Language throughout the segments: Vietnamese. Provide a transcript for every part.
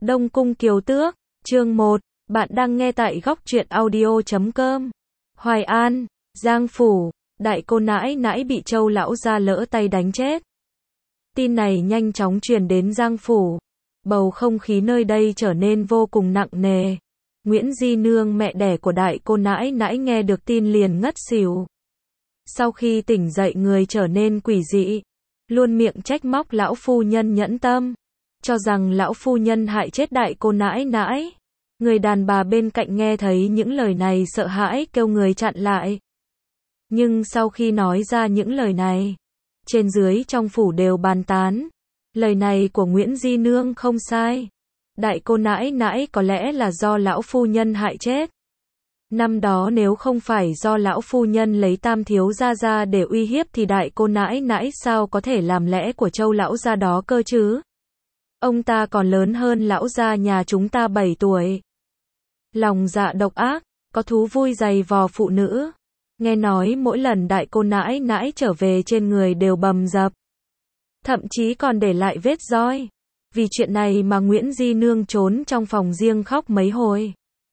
Đông Cung Kiều Tước, chương 1, bạn đang nghe tại góc truyện audio.com. Hoài An, Giang Phủ, đại cô nãi nãi bị Châu lão gia lỡ tay đánh chết. Tin này nhanh chóng truyền đến Giang Phủ. Bầu không khí nơi đây trở nên vô cùng nặng nề. Nguyễn Di Nương, mẹ đẻ của đại cô nãi nãi, nghe được tin liền ngất xỉu. Sau khi tỉnh dậy, người trở nên quỷ dị, luôn miệng trách móc lão phu nhân nhẫn tâm, cho rằng lão phu nhân hại chết đại cô nãi nãi. Người đàn bà bên cạnh nghe thấy những lời này sợ hãi kêu người chặn lại. Nhưng sau khi nói ra những lời này, trên dưới trong phủ đều bàn tán. Lời này của Nguyễn Di Nương không sai. Đại cô nãi nãi có lẽ là do lão phu nhân hại chết. Năm đó nếu không phải do lão phu nhân lấy Tam thiếu gia ra để uy hiếp thì đại cô nãi nãi sao có thể làm lẽ của Châu lão gia đó cơ chứ? Ông ta còn lớn hơn lão gia nhà chúng ta 7 tuổi. Lòng dạ độc ác, có thú vui giày vò phụ nữ. Nghe nói mỗi lần đại cô nãi nãi trở về trên người đều bầm dập, thậm chí còn để lại vết roi. Vì chuyện này mà Nguyễn Di Nương trốn trong phòng riêng khóc mấy hồi.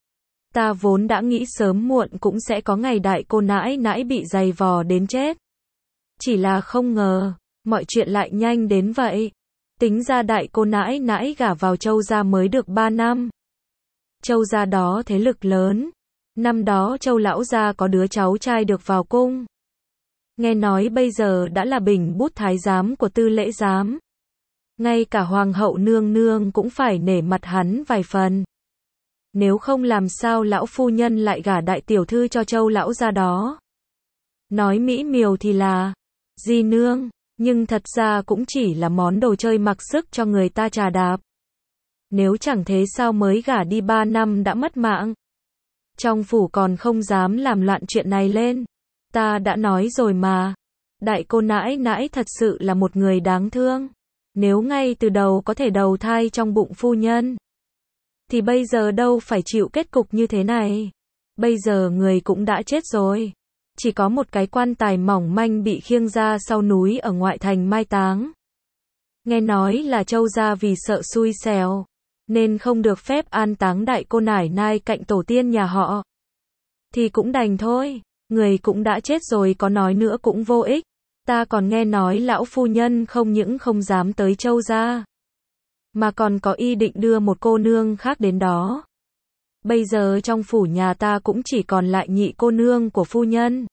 Ta vốn đã nghĩ sớm muộn cũng sẽ có ngày đại cô nãi nãi bị giày vò đến chết. Chỉ là không ngờ, mọi chuyện lại nhanh đến vậy. Tính ra đại cô nãi nãi gả vào Châu gia mới được 3 năm. Châu gia đó thế lực lớn. Năm đó Châu lão gia có đứa cháu trai được vào cung. Nghe nói bây giờ đã là bình bút thái giám của Tư lễ giám. Ngay cả hoàng hậu nương nương cũng phải nể mặt hắn vài phần. Nếu không làm sao lão phu nhân lại gả đại tiểu thư cho Châu lão gia đó. Nói mỹ miều thì là Di Nương, nhưng thật ra cũng chỉ là món đồ chơi mặc sức cho người ta chà đạp. Nếu chẳng thế sao mới gả đi 3 năm đã mất mạng. Trong phủ còn không dám làm loạn chuyện này lên. Ta đã nói rồi mà. Đại cô nãi nãi thật sự là một người đáng thương. Nếu ngay từ đầu có thể đầu thai trong bụng phu nhân, thì bây giờ đâu phải chịu kết cục như thế này. Bây giờ người cũng đã chết rồi. Chỉ có một cái quan tài mỏng manh bị khiêng ra sau núi ở ngoại thành mai táng. Nghe nói là Châu gia vì sợ xui xẻo, nên không được phép an táng đại cô nãi nãi cạnh tổ tiên nhà họ. Thì cũng đành thôi, người cũng đã chết rồi có nói nữa cũng vô ích. Ta còn nghe nói lão phu nhân không những không dám tới Châu gia, mà còn có ý định đưa một cô nương khác đến đó. Bây giờ trong phủ nhà ta cũng chỉ còn lại nhị cô nương của phu nhân.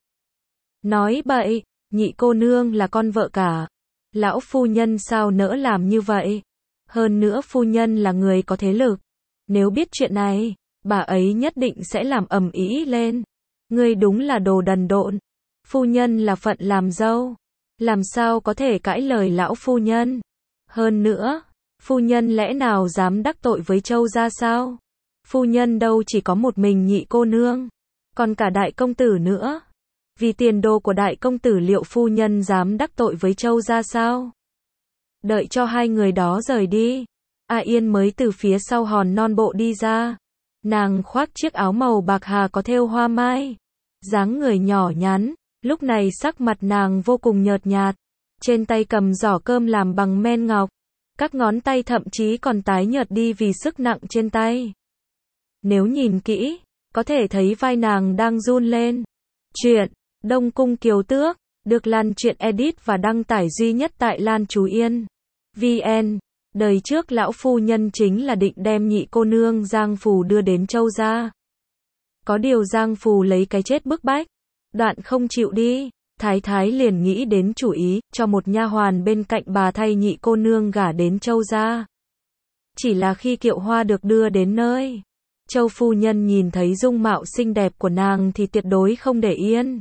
Nói bậy, nhị cô nương là con vợ cả. Lão phu nhân sao nỡ làm như vậy? Hơn nữa phu nhân là người có thế lực. Nếu biết chuyện này, bà ấy nhất định sẽ làm ầm ĩ lên. Ngươi đúng là đồ đần độn. Phu nhân là phận làm dâu. Làm sao có thể cãi lời lão phu nhân? Hơn nữa, phu nhân lẽ nào dám đắc tội với Châu gia sao? Phu nhân đâu chỉ có một mình nhị cô nương, còn cả đại công tử nữa. Vì tiền đồ của đại công tử liệu phu nhân dám đắc tội với Châu gia sao? Đợi cho hai người đó rời đi, A Yên mới từ phía sau hòn non bộ đi ra. Nàng khoác chiếc áo màu bạc hà có thêu hoa mai, dáng người nhỏ nhắn, lúc này sắc mặt nàng vô cùng nhợt nhạt, trên tay cầm giỏ cơm làm bằng men ngọc, các ngón tay thậm chí còn tái nhợt đi vì sức nặng trên tay. Nếu nhìn kỹ, có thể thấy vai nàng đang run lên. Chuyện Đông Cung Kiều Tước được Lan Truyện edit và đăng tải duy nhất tại Lan Chú Yên VN. Đời trước lão phu nhân chính là định đem nhị cô nương Giang Phù đưa đến Châu gia. Có điều Giang Phù lấy cái chết bức bách, đoạn không chịu đi, Thái Thái liền nghĩ đến chủ ý, cho một nha hoàn bên cạnh bà thay nhị cô nương gả đến Châu gia. Chỉ là khi kiệu hoa được đưa đến nơi, Châu phu nhân nhìn thấy dung mạo xinh đẹp của nàng thì tuyệt đối không để yên.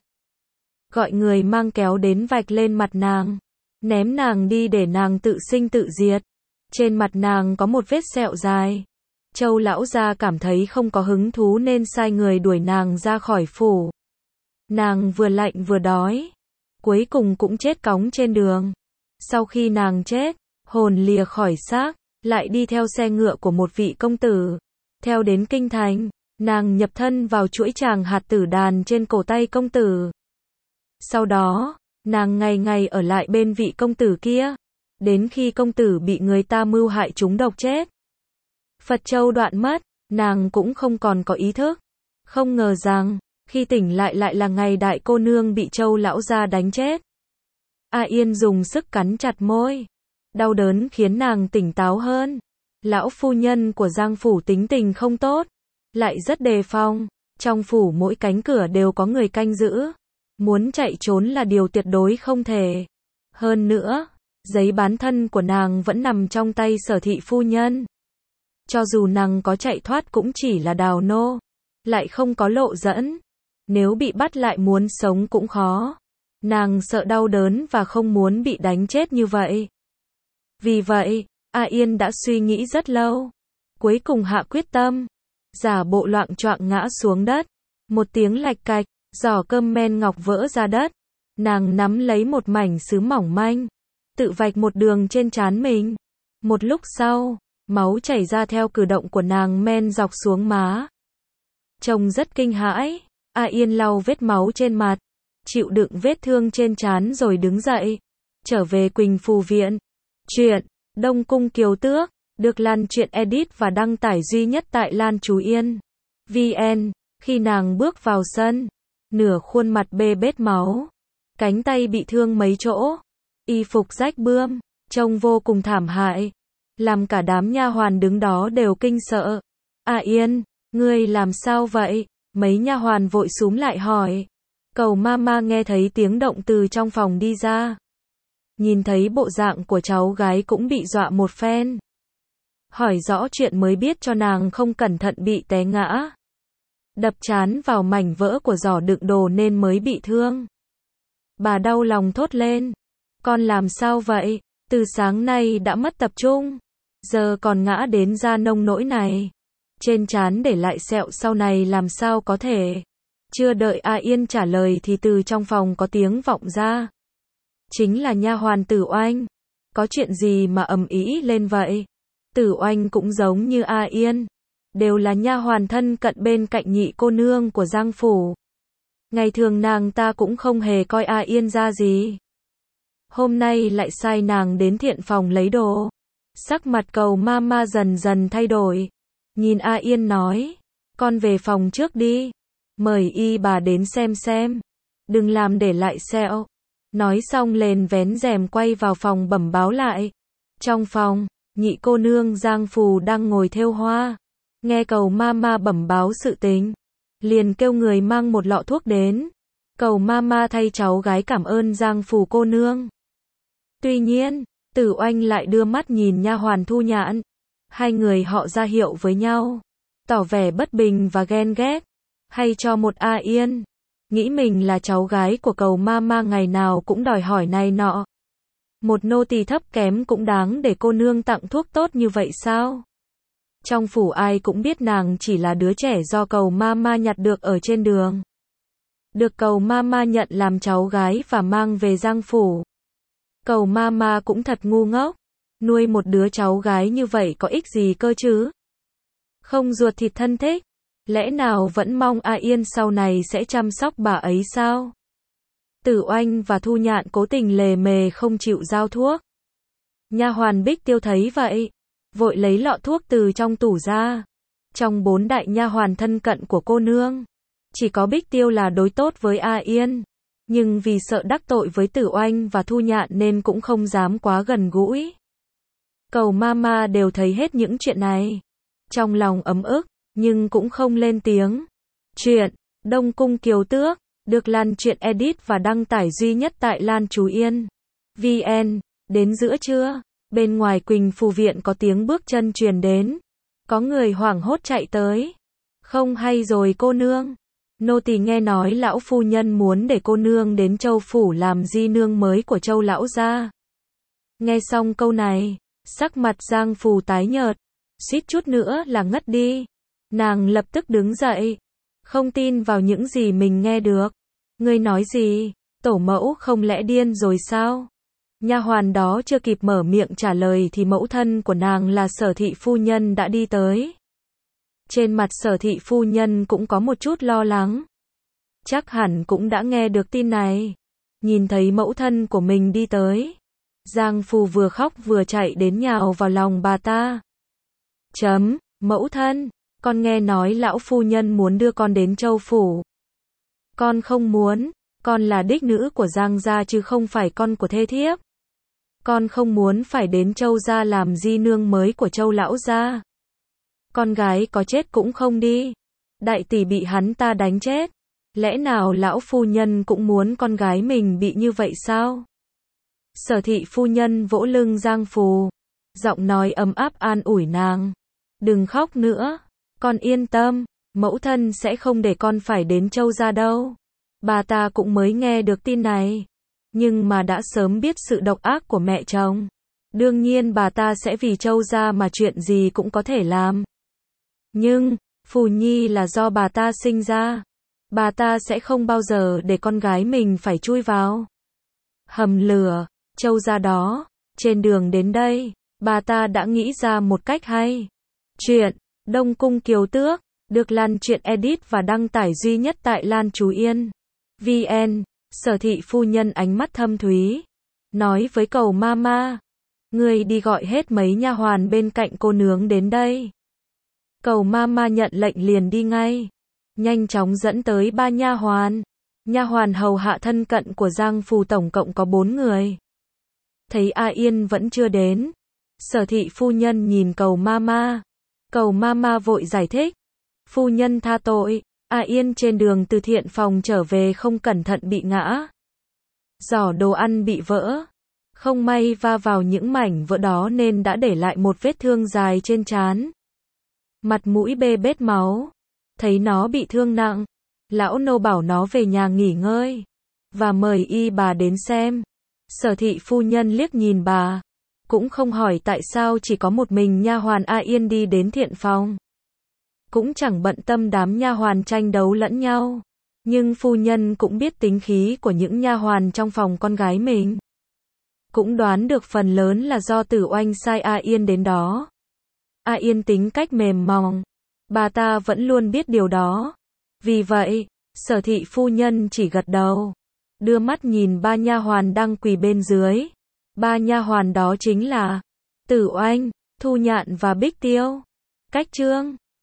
Gọi người mang kéo đến vạch lên mặt nàng, ném nàng đi để nàng tự sinh tự diệt. Trên mặt nàng có một vết sẹo dài. Châu lão gia cảm thấy không có hứng thú nên sai người đuổi nàng ra khỏi phủ. Nàng vừa lạnh vừa đói, cuối cùng cũng chết cóng trên đường. Sau khi nàng chết, hồn lìa khỏi xác, lại đi theo xe ngựa của một vị công tử, theo đến kinh thành. Nàng nhập thân vào chuỗi tràng hạt tử đàn trên cổ tay công tử. Sau đó, nàng ngày ngày ở lại bên vị công tử kia, đến khi công tử bị người ta mưu hại trúng độc chết. Phật châu đoạn mất, nàng cũng không còn có ý thức. Không ngờ rằng, khi tỉnh lại lại là ngày đại cô nương bị Châu lão gia đánh chết. A Yên dùng sức cắn chặt môi. Đau đớn khiến nàng tỉnh táo hơn. Lão phu nhân của Giang phủ tính tình không tốt, lại rất đề phòng. Trong phủ mỗi cánh cửa đều có người canh giữ. Muốn chạy trốn là điều tuyệt đối không thể. Hơn nữa, giấy bán thân của nàng vẫn nằm trong tay Sở thị phu nhân. Cho dù nàng có chạy thoát cũng chỉ là đào nô, lại không có lộ dẫn. Nếu bị bắt lại muốn sống cũng khó. Nàng sợ đau đớn và không muốn bị đánh chết như vậy. Vì vậy, A Yên đã suy nghĩ rất lâu. Cuối cùng hạ quyết tâm. Giả bộ loạng choạng ngã xuống đất. Một tiếng lạch cạch, giỏ cơm men ngọc vỡ ra đất. Nàng nắm lấy một mảnh sứ mỏng manh, tự vạch một đường trên trán mình. Một lúc sau, máu chảy ra theo cử động của nàng men dọc xuống má. Trông rất kinh hãi. A Yên lau vết máu trên mặt, chịu đựng vết thương trên trán rồi đứng dậy, trở về Quỳnh Phù Viện. Chuyện Đông Cung Kiều Tước được Lan Truyện edit và đăng tải duy nhất tại Lan Chú Yên VN. Khi nàng bước vào sân, nửa khuôn mặt bê bết máu, cánh tay bị thương mấy chỗ, y phục rách bươm, trông vô cùng thảm hại, làm cả đám nha hoàn đứng đó đều kinh sợ. A Yên, ngươi làm sao vậy? Mấy nha hoàn vội xúm lại hỏi. Cầu Mama nghe thấy tiếng động từ trong phòng đi ra. Nhìn thấy bộ dạng của cháu gái cũng bị dọa một phen. Hỏi rõ chuyện mới biết cho nàng không cẩn thận bị té ngã. Đập trán vào mảnh vỡ của giỏ đựng đồ nên mới bị thương. Bà đau lòng thốt lên. Con làm sao vậy? Từ sáng nay đã mất tập trung. Giờ còn ngã đến ra nông nỗi này. Trên trán để lại sẹo sau này làm sao có thể. Chưa đợi A Yên trả lời thì từ trong phòng có tiếng vọng ra. Chính là nha hoàn Tử Oanh. Có chuyện gì mà ầm ĩ lên vậy? Tử Oanh cũng giống như A Yên, đều là nha hoàn thân cận bên cạnh nhị cô nương của Giang phủ. Ngày thường nàng ta cũng không hề coi A Yên ra gì. Hôm nay lại sai nàng đến thiện phòng lấy đồ. Sắc mặt Cầu Mama dần dần thay đổi. Nhìn A Yên nói, con về phòng trước đi. Mời y bà đến xem. Đừng làm để lại sẹo. Nói xong lên vén rèm quay vào phòng bẩm báo lại. Trong phòng, nhị cô nương Giang Phù đang ngồi thêu hoa. Nghe Cầu Mama bẩm báo sự tình, liền kêu người mang một lọ thuốc đến. Cầu Mama thay cháu gái cảm ơn Giang Phù cô nương. Tuy nhiên, Tử Oanh lại đưa mắt nhìn nha hoàn Thu Nhạn. Hai người họ ra hiệu với nhau, tỏ vẻ bất bình và ghen ghét. Hay cho một A Yên, nghĩ mình là cháu gái của Cầu Mama ngày nào cũng đòi hỏi này nọ. Một nô tỳ thấp kém cũng đáng để cô nương tặng thuốc tốt như vậy sao? Trong phủ ai cũng biết nàng chỉ là đứa trẻ do Cầu Mama nhặt được ở trên đường. Được Cầu Mama nhận làm cháu gái và mang về Giang phủ. Cầu Mama cũng thật ngu ngốc. Nuôi một đứa cháu gái như vậy có ích gì cơ chứ? Không ruột thịt thân thích. Lẽ nào vẫn mong A Yên sau này sẽ chăm sóc bà ấy sao? Tử Oanh và Thu Nhạn cố tình lề mề không chịu giao thuốc. Nha hoàn Bích Tiêu thấy vậy, vội lấy lọ thuốc từ trong tủ ra. Trong 4 đại nha hoàn thân cận của cô nương, chỉ có Bích Tiêu là đối tốt với A Yên, nhưng vì sợ đắc tội với Tử Oanh và Thu Nhạn nên cũng không dám quá gần gũi. Cầu Mama đều thấy hết những chuyện này, trong lòng ấm ức, nhưng cũng không lên tiếng. Chuyện Đông Cung Kiều Tước được Lan Truyện edit và đăng tải duy nhất tại Lan Chú Yên VN. Đến giữa trưa, bên ngoài Quỳnh Phù Viện có tiếng bước chân truyền đến. Có người hoảng hốt chạy tới. Không hay rồi cô nương. Nô tỳ nghe nói lão phu nhân muốn để cô nương đến Châu phủ làm di nương mới của Châu lão gia. Nghe xong câu này, sắc mặt Giang Phù tái nhợt, suýt chút nữa là ngất đi. Nàng lập tức đứng dậy, không tin vào những gì mình nghe được. Ngươi nói gì? Tổ mẫu không lẽ điên rồi sao? Nha hoàn đó chưa kịp mở miệng trả lời thì mẫu thân của nàng là Sở thị phu nhân đã đi tới. Trên mặt Sở thị phu nhân cũng có một chút lo lắng. Chắc hẳn cũng đã nghe được tin này. Nhìn thấy mẫu thân của mình đi tới, Giang Phù vừa khóc vừa chạy đến nhào vào lòng bà ta. Mẫu thân, con nghe nói lão phu nhân muốn đưa con đến Châu phủ. Con không muốn, con là đích nữ của Giang gia chứ không phải con của thê thiếp. Con không muốn phải đến Châu gia làm di nương mới của Châu lão gia. Con gái có chết cũng không đi. Đại tỷ bị hắn ta đánh chết. Lẽ nào lão phu nhân cũng muốn con gái mình bị như vậy sao? Sở thị phu nhân vỗ lưng Giang Phù, giọng nói ấm áp an ủi nàng. Đừng khóc nữa, con yên tâm, mẫu thân sẽ không để con phải đến Châu gia đâu. Bà ta cũng mới nghe được tin này, nhưng mà đã sớm biết sự độc ác của mẹ chồng. Đương nhiên bà ta sẽ vì Châu gia mà chuyện gì cũng có thể làm. Nhưng, Phù Nhi là do bà ta sinh ra. Bà ta sẽ không bao giờ để con gái mình phải chui vào hầm lửa, Châu gia đó. Trên đường đến đây, bà ta đã nghĩ ra một cách hay. Chuyện Đông Cung Kiều Tước được Lan Truyện edit và đăng tải duy nhất tại Lan Chú Yên VN. Sở thị phu nhân ánh mắt thâm thúy, nói với Cầu Mama, người đi gọi hết mấy nha hoàn bên cạnh cô nướng đến đây. Cầu Mama nhận lệnh liền đi ngay, nhanh chóng dẫn tới 3 nha hoàn. Nha hoàn hầu hạ thân cận của Giang Phù tổng cộng có 4 người. Thấy A Yên vẫn chưa đến, Sở thị phu nhân nhìn Cầu Mama. Cầu Mama vội giải thích, phu nhân tha tội, A Yên trên đường từ thiện phòng trở về không cẩn thận bị ngã. Giỏ đồ ăn bị vỡ, không may va vào những mảnh vỡ đó nên đã để lại một vết thương dài trên trán. Mặt mũi bê bết máu. Thấy nó bị thương nặng, lão nô bảo nó về nhà nghỉ ngơi và mời y bà đến xem. Sở thị phu nhân liếc nhìn bà, cũng không hỏi tại sao chỉ có một mình nha hoàn A Yên đi đến thiện phòng. Cũng chẳng bận tâm đám nha hoàn tranh đấu lẫn nhau, nhưng phu nhân cũng biết tính khí của những nha hoàn trong phòng con gái mình. Cũng đoán được phần lớn là do Tử Oanh sai A Yên đến đó. A Yên tính cách mềm mỏng, bà ta vẫn luôn biết điều đó. Vì vậy, Sở thị phu nhân chỉ gật đầu, đưa mắt nhìn 3 nha hoàn đang quỳ bên dưới. 3 nha hoàn đó chính là Tử Oanh, Thu Nhạn và Bích Tiêu. Cách chương